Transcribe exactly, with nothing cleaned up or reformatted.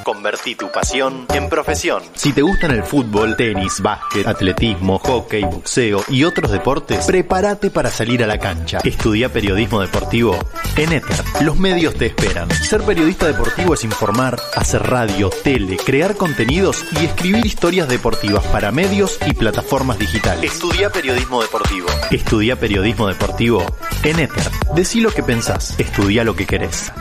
Convertí tu pasión en profesión. Si te gustan el fútbol, tenis, básquet, atletismo, hockey, boxeo y otros deportes, prepárate para salir a la cancha. Estudia periodismo deportivo en Éter. Los medios te esperan. Ser periodista deportivo es informar, hacer radio, tele, crear contenidos y escribir historias deportivas para medios y plataformas digitales. Estudia periodismo deportivo. Estudia periodismo deportivo en Éter. Decí lo que pensás. Estudia lo que querés.